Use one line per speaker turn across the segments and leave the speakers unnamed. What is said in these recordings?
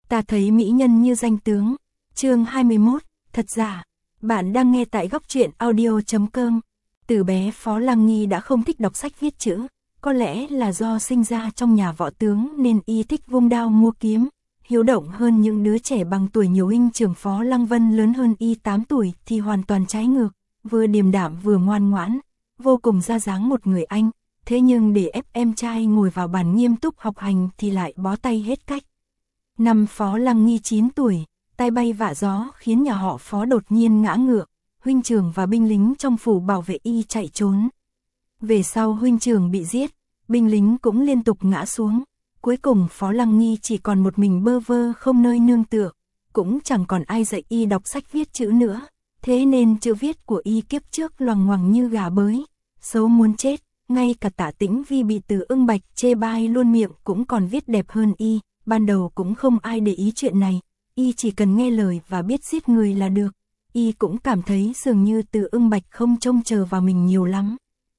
Ta thấy mỹ nhân như danh tướng. Chương 21, thật giả. Bạn đang nghe tại góc truyện audio.com. Từ bé Phó Lăng Nghi đã không thích đọc sách viết chữ, có lẽ là do sinh ra trong nhà võ tướng nên y thích vung đao mua kiếm, hiếu động hơn những đứa trẻ bằng tuổi. Nhiều huynh trưởng Phó Lăng Vân lớn hơn y 8 tuổi thì hoàn toàn trái ngược, vừa điềm đạm vừa ngoan ngoãn, vô cùng ra dáng một người anh, thế nhưng để ép em trai ngồi vào bàn nghiêm túc học hành thì lại bó tay hết cách. Năm Phó Lăng Nghi 9 tuổi, tai bay vạ gió khiến nhà họ Phó đột nhiên ngã ngựa, huynh trưởng và binh lính trong phủ bảo vệ y chạy trốn. Về sau huynh trưởng bị giết, binh lính cũng liên tục ngã xuống, cuối cùng Phó Lăng Nghi chỉ còn một mình bơ vơ không nơi nương tựa, cũng chẳng còn ai dạy y đọc sách viết chữ nữa, thế nên chữ viết của y kiếp trước loằng ngoằng như gà bới, xấu muốn chết, ngay cả Tạ Tĩnh Vi bị Từ Ưng Bạch chê bai luôn miệng cũng còn viết đẹp hơn y. Ban đầu cũng không ai để ý chuyện này, y chỉ cần nghe lời và biết giết người là được. Y cũng cảm thấy dường như Từ Ưng Bạch không trông chờ vào mình nhiều lắm.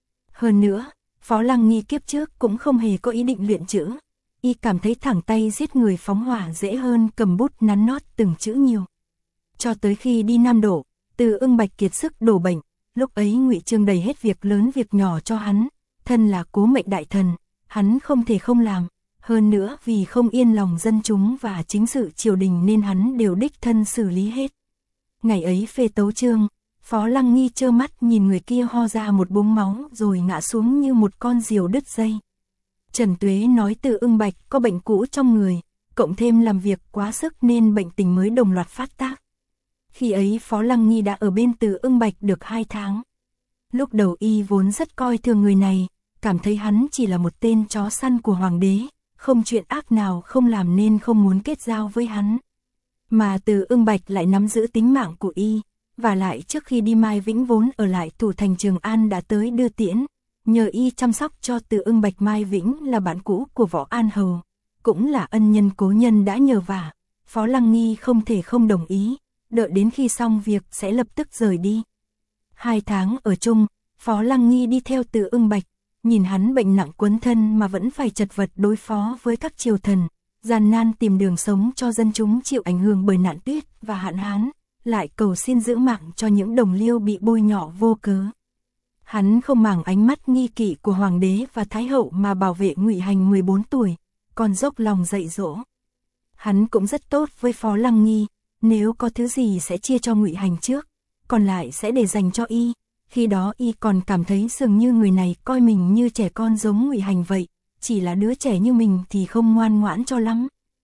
Hơn nữa, Phó Lăng Nghi kiếp trước cũng không hề có ý định luyện chữ. Y cảm thấy thẳng tay giết người phóng hỏa dễ hơn cầm bút nắn nót từng chữ nhiều. Cho tới khi đi Nam Đổ, Từ Ưng Bạch kiệt sức đổ bệnh, lúc ấy Ngụy Trương đầy hết việc lớn việc nhỏ cho hắn, thân là cố mệnh đại thần, hắn không thể không làm. Hơn nữa vì không yên lòng dân chúng và chính sự triều đình nên hắn đều đích thân xử lý hết. Ngày ấy phê tấu chương, Phó Lăng Nghi trơ mắt nhìn người kia ho ra một búng máu rồi ngã xuống như một con diều đứt dây. Trần Tuế nói Từ Ưng Bạch có bệnh cũ trong người, cộng thêm làm việc quá sức nên bệnh tình mới đồng loạt phát tác. Khi ấy Phó Lăng Nghi đã ở bên Từ Ưng Bạch được 2 tháng. Lúc đầu y vốn rất coi thường người này, cảm thấy hắn chỉ là một tên chó săn của hoàng đế, không chuyện ác nào không làm nên không muốn kết giao với hắn. Mà Từ Ưng Bạch lại nắm giữ tính mạng của y, và lại trước khi đi Mai Vĩnh vốn ở lại thủ thành Trường An đã tới đưa tiễn, nhờ y chăm sóc cho Từ Ưng Bạch. Mai Vĩnh là bạn cũ của Võ An Hầu, cũng là ân nhân cố nhân đã nhờ vả, Phó Lăng Nghi không thể không đồng ý, đợi đến khi xong việc sẽ lập tức rời đi. 2 tháng ở chung, Phó Lăng Nghi đi theo Từ Ưng Bạch. Nhìn hắn bệnh nặng quấn thân mà vẫn phải chật vật đối phó với các triều thần, gian nan tìm đường sống cho dân chúng chịu ảnh hưởng bởi nạn tuyết và hạn hán, lại cầu xin giữ mạng cho những đồng liêu bị bôi nhọ vô cớ. Hắn không màng ánh mắt nghi kỵ của hoàng đế và thái hậu mà bảo vệ Ngụy Hành 14 tuổi, còn dốc lòng dạy dỗ. Hắn cũng rất tốt với Phó Lăng Nghi, nếu có thứ gì sẽ chia cho Ngụy Hành trước, còn lại sẽ để dành cho y. Khi đó y còn cảm thấy dường như người này coi mình như trẻ con giống Ngụy Hành vậy, chỉ là đứa trẻ như mình thì không ngoan ngoãn cho lắm.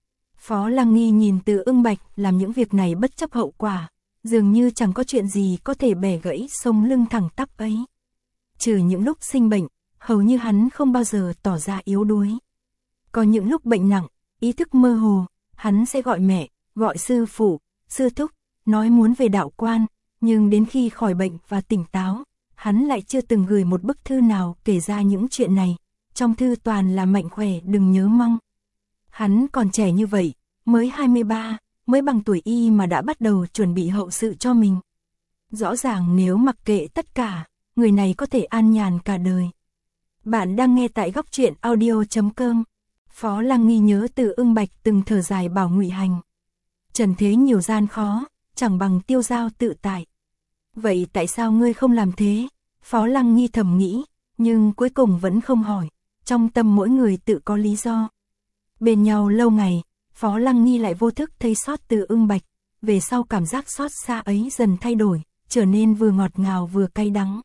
Phó Lăng Nghi nhìn Từ Ưng Bạch làm những việc này bất chấp hậu quả, dường như chẳng có chuyện gì có thể bẻ gãy sống lưng thẳng tắp ấy. Trừ những lúc sinh bệnh, hầu như hắn không bao giờ tỏ ra yếu đuối. Có những lúc bệnh nặng, ý thức mơ hồ, hắn sẽ gọi mẹ, gọi sư phụ, sư thúc, nói muốn về đạo quan. Nhưng đến khi khỏi bệnh và tỉnh táo, hắn lại chưa từng gửi một bức thư nào kể ra những chuyện này, trong thư toàn là mạnh khỏe đừng nhớ mong. Hắn còn trẻ như vậy, mới 23, mới bằng tuổi y mà đã bắt đầu chuẩn bị hậu sự cho mình. Rõ ràng nếu mặc kệ tất cả, người này có thể an nhàn cả đời. Bạn đang nghe tại góc truyện audio.com. Phó Lăng Nghi nhớ Từ Ưng Bạch từng thở dài bảo Ngụy Hành: trần thế nhiều gian khó, chẳng bằng tiêu dao tự tại. Vậy tại sao ngươi không làm thế? Phó Lăng Nghi thầm nghĩ, nhưng cuối cùng vẫn không hỏi, trong tâm mỗi người tự có lý do. Bên nhau lâu ngày, Phó Lăng Nghi lại vô thức thấy xót Từ Ưng Bạch, về sau cảm giác xót xa ấy dần thay đổi, trở nên vừa ngọt ngào vừa cay đắng.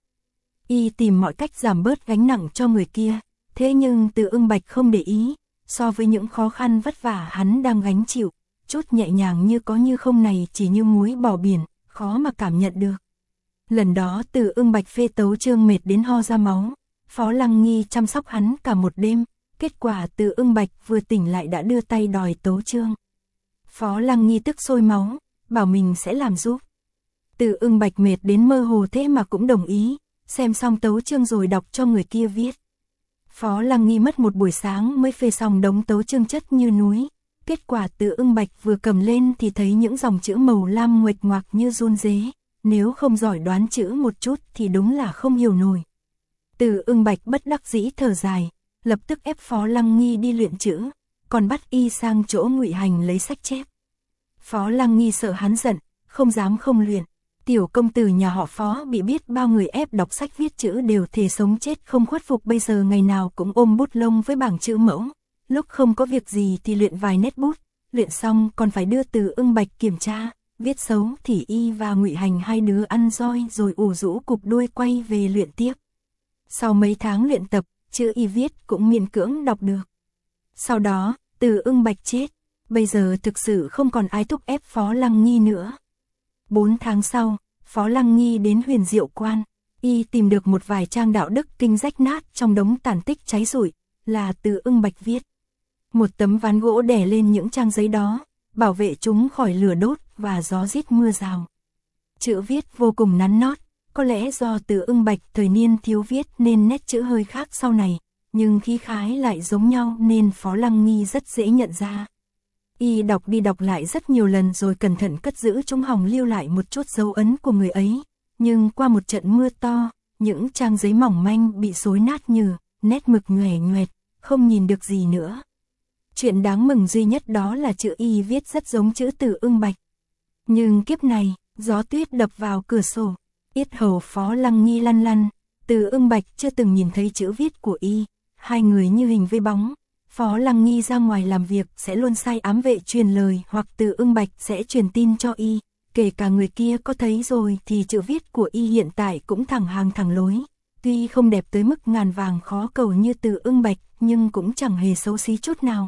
Y tìm mọi cách giảm bớt gánh nặng cho người kia, thế nhưng Từ Ưng Bạch không để ý, so với những khó khăn vất vả hắn đang gánh chịu, chút nhẹ nhàng như có như không này chỉ như muối bỏ biển, khó mà cảm nhận được. Lần đó Từ Ưng Bạch phê tấu chương mệt đến ho ra máu, Phó Lăng Nghi chăm sóc hắn cả một đêm, kết quả Từ Ưng Bạch vừa tỉnh lại đã đưa tay đòi tấu chương. Phó Lăng Nghi tức sôi máu, bảo mình sẽ làm giúp. Từ Ưng Bạch mệt đến mơ hồ thế mà cũng đồng ý, xem xong tấu chương rồi đọc cho người kia viết. Phó Lăng Nghi mất một buổi sáng mới phê xong đống tấu chương chất như núi, kết quả Từ Ưng Bạch vừa cầm lên thì thấy những dòng chữ màu lam nguệch ngoạc như run rế. Nếu không giỏi đoán chữ một chút thì đúng là không hiểu nổi. Từ Ưng Bạch bất đắc dĩ thở dài, lập tức ép Phó Lăng Nghi đi luyện chữ, còn bắt y sang chỗ Ngụy Hành lấy sách chép. Phó Lăng Nghi sợ hắn giận, không dám không luyện. Tiểu công tử nhà họ Phó bị biết bao người ép đọc sách viết chữ đều thề sống chết không khuất phục, bây giờ ngày nào cũng ôm bút lông với bảng chữ mẫu. Lúc không có việc gì thì luyện vài nét bút, luyện xong còn phải đưa Từ Ưng Bạch kiểm tra, viết xấu thì y và Ngụy Hành hai đứa ăn roi rồi ủ rũ cụp đuôi quay về luyện tiếp. Sau mấy tháng luyện tập, chữ y viết cũng miễn cưỡng đọc được. Sau đó, Từ Ưng Bạch chết, bây giờ thực sự không còn ai thúc ép Phó Lăng Nghi nữa. 4 tháng sau, Phó Lăng Nghi đến Huyền Diệu Quan, y tìm được một vài trang đạo đức kinh rách nát trong đống tàn tích cháy rụi, là Từ Ưng Bạch viết. Một tấm ván gỗ đè lên những trang giấy đó, bảo vệ chúng khỏi lửa đốt và gió rít mưa rào. Chữ viết vô cùng nắn nót, có lẽ do Từ Ưng Bạch thời niên thiếu viết nên nét chữ hơi khác sau này, nhưng khí khái lại giống nhau nên Phó Lăng Nghi rất dễ nhận ra. Y đọc đi đọc lại rất nhiều lần rồi cẩn thận cất giữ chúng hòng lưu lại một chút dấu ấn của người ấy, nhưng qua một trận mưa to, những trang giấy mỏng manh bị xối nát như nét mực nhòe nhoẹt, không nhìn được gì nữa. Chuyện đáng mừng duy nhất đó là chữ y viết rất giống chữ Từ Ưng Bạch. Nhưng kiếp này, gió tuyết đập vào cửa sổ, yết hầu Phó Lăng Nghi lăn lăn, Từ Ưng Bạch chưa từng nhìn thấy chữ viết của y, hai người như hình với bóng. Phó Lăng Nghi ra ngoài làm việc sẽ luôn sai ám vệ truyền lời hoặc Từ Ưng Bạch sẽ truyền tin cho y, kể cả người kia có thấy rồi thì chữ viết của y hiện tại cũng thẳng hàng thẳng lối. Tuy không đẹp tới mức ngàn vàng khó cầu như Từ Ưng Bạch nhưng cũng chẳng hề xấu xí chút nào.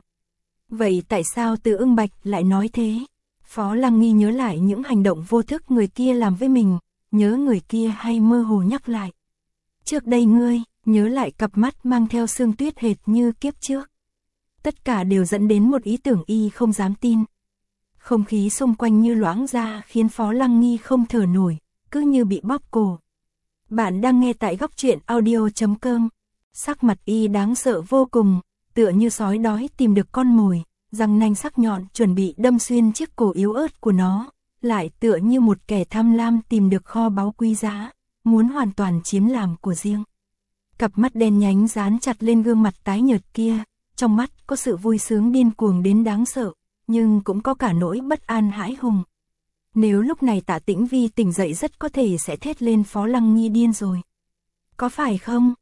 Vậy tại sao Từ Ưng Bạch lại nói thế? Phó Lăng Nghi nhớ lại những hành động vô thức người kia làm với mình, nhớ người kia hay mơ hồ nhắc lại. Trước đây ngươi, nhớ lại cặp mắt mang theo sương tuyết hệt như kiếp trước. Tất cả đều dẫn đến một ý tưởng y không dám tin. Không khí xung quanh như loãng ra khiến Phó Lăng Nghi không thở nổi, cứ như bị bóp cổ. Bạn đang nghe tại góc truyện audio.com. Sắc mặt y đáng sợ vô cùng, tựa như sói đói tìm được con mồi, răng nanh sắc nhọn chuẩn bị đâm xuyên chiếc cổ yếu ớt của nó, lại tựa như một kẻ tham lam tìm được kho báu quý giá, muốn hoàn toàn chiếm làm của riêng. Cặp mắt đen nhánh dán chặt lên gương mặt tái nhợt kia, trong mắt có sự vui sướng điên cuồng đến đáng sợ, nhưng cũng có cả nỗi bất an hãi hùng. Nếu lúc này Tạ Tĩnh Vi tỉnh dậy rất có thể sẽ thét lên Phó Lăng Nghi điên rồi. Có phải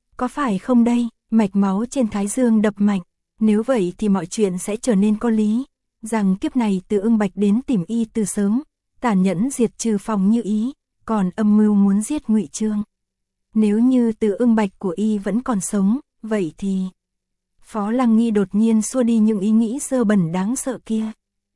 không đây? Mạch máu trên thái dương đập mạnh, nếu vậy thì mọi chuyện sẽ trở nên có lý, rằng kiếp này Từ Ưng Bạch đến tìm y từ sớm, tàn nhẫn diệt trừ Phòng Như Ý, còn âm mưu muốn giết Ngụy Trương. Nếu như Từ Ưng Bạch của y vẫn còn sống, vậy thì... Phó Lăng Nghi đột nhiên xua đi những ý nghĩ dơ bẩn đáng sợ kia.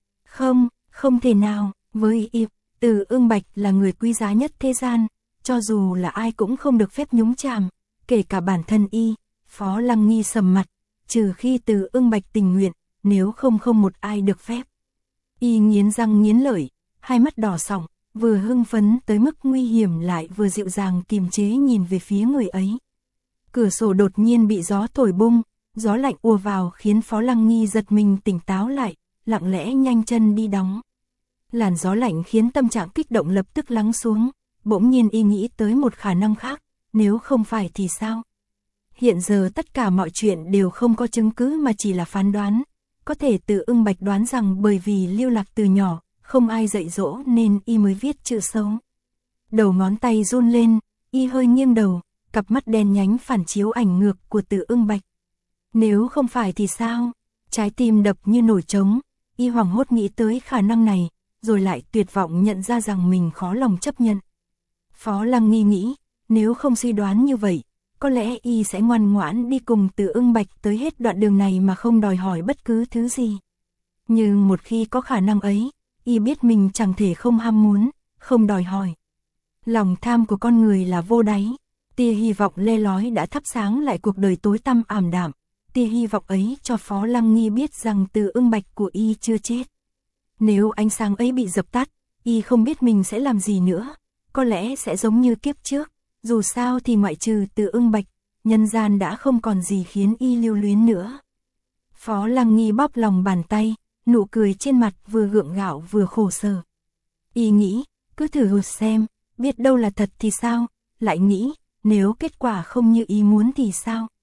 Không thể nào, với y, Từ Ưng Bạch là người quý giá nhất thế gian, cho dù là ai cũng không được phép nhúng chạm, kể cả bản thân y. Phó Lăng Nghi sầm mặt, trừ khi Từ Ưng Bạch tình nguyện, nếu không một ai được phép. Y nghiến răng nghiến lợi, hai mắt đỏ sọng, vừa hưng phấn tới mức nguy hiểm lại vừa dịu dàng kiềm chế nhìn về phía người ấy. Cửa sổ đột nhiên bị gió thổi bung, gió lạnh ùa vào khiến Phó Lăng Nghi giật mình tỉnh táo lại, lặng lẽ nhanh chân đi đóng. Làn gió lạnh khiến tâm trạng kích động lập tức lắng xuống, bỗng nhiên y nghĩ tới một khả năng khác, nếu không phải thì sao? Hiện giờ tất cả mọi chuyện đều không có chứng cứ mà chỉ là phán đoán, có thể Từ Ưng Bạch đoán rằng bởi vì lưu lạc từ nhỏ, không ai dạy dỗ nên y mới viết chữ xấu. Đầu ngón tay run lên, y hơi nghiêng đầu, cặp mắt đen nhánh phản chiếu ảnh ngược của Từ Ưng Bạch. Nếu không phải thì sao? Trái tim đập như nổi trống, y hoảng hốt nghĩ tới khả năng này, rồi lại tuyệt vọng nhận ra rằng mình khó lòng chấp nhận. Phó Lăng Nghi nghĩ, nếu không suy đoán như vậy, có lẽ y sẽ ngoan ngoãn đi cùng Từ Ưng Bạch tới hết đoạn đường này mà không đòi hỏi bất cứ thứ gì. Nhưng một khi có khả năng ấy, y biết mình chẳng thể không ham muốn, không đòi hỏi. Lòng tham của con người là vô đáy, tia hy vọng le lói đã thắp sáng lại cuộc đời tối tăm ảm đạm. Tia hy vọng ấy cho Phó Lăng Nghi biết rằng Từ Ưng Bạch của y chưa chết. Nếu ánh sáng ấy bị dập tắt, y không biết mình sẽ làm gì nữa, có lẽ sẽ giống như kiếp trước, dù sao thì ngoại trừ Từ Ưng Bạch, nhân gian đã không còn gì khiến y lưu luyến nữa. Phó Lăng Nghi bóp lòng bàn tay, nụ cười trên mặt vừa gượng gạo vừa khổ sở. Y nghĩ, cứ thử xem, biết đâu là thật thì sao, lại nghĩ, nếu kết quả không như ý muốn thì sao.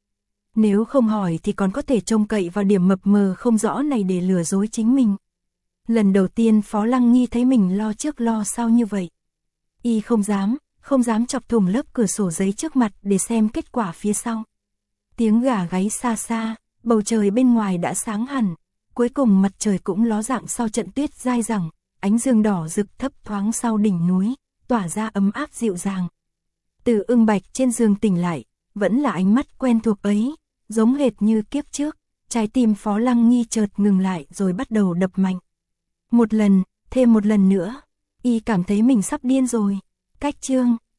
Nếu không hỏi thì còn có thể trông cậy vào điểm mập mờ không rõ này để lừa dối chính mình. Lần đầu tiên Phó Lăng Nghi thấy mình lo trước lo sau như vậy. Y không dám chọc thủng lớp cửa sổ giấy trước mặt để xem kết quả phía sau. Tiếng gà gáy xa xa, bầu trời bên ngoài đã sáng hẳn, cuối cùng mặt trời cũng ló dạng sau trận tuyết dai dẳng, ánh dương đỏ rực thấp thoáng sau đỉnh núi, tỏa ra ấm áp dịu dàng. Từ Ưng Bạch trên giường tỉnh lại, vẫn là ánh mắt quen thuộc ấy, giống hệt như kiếp trước, trái tim Phó Lăng Nghi chợt ngừng lại rồi bắt đầu đập mạnh. Một lần, thêm một lần nữa, y cảm thấy mình sắp điên rồi. Cách chương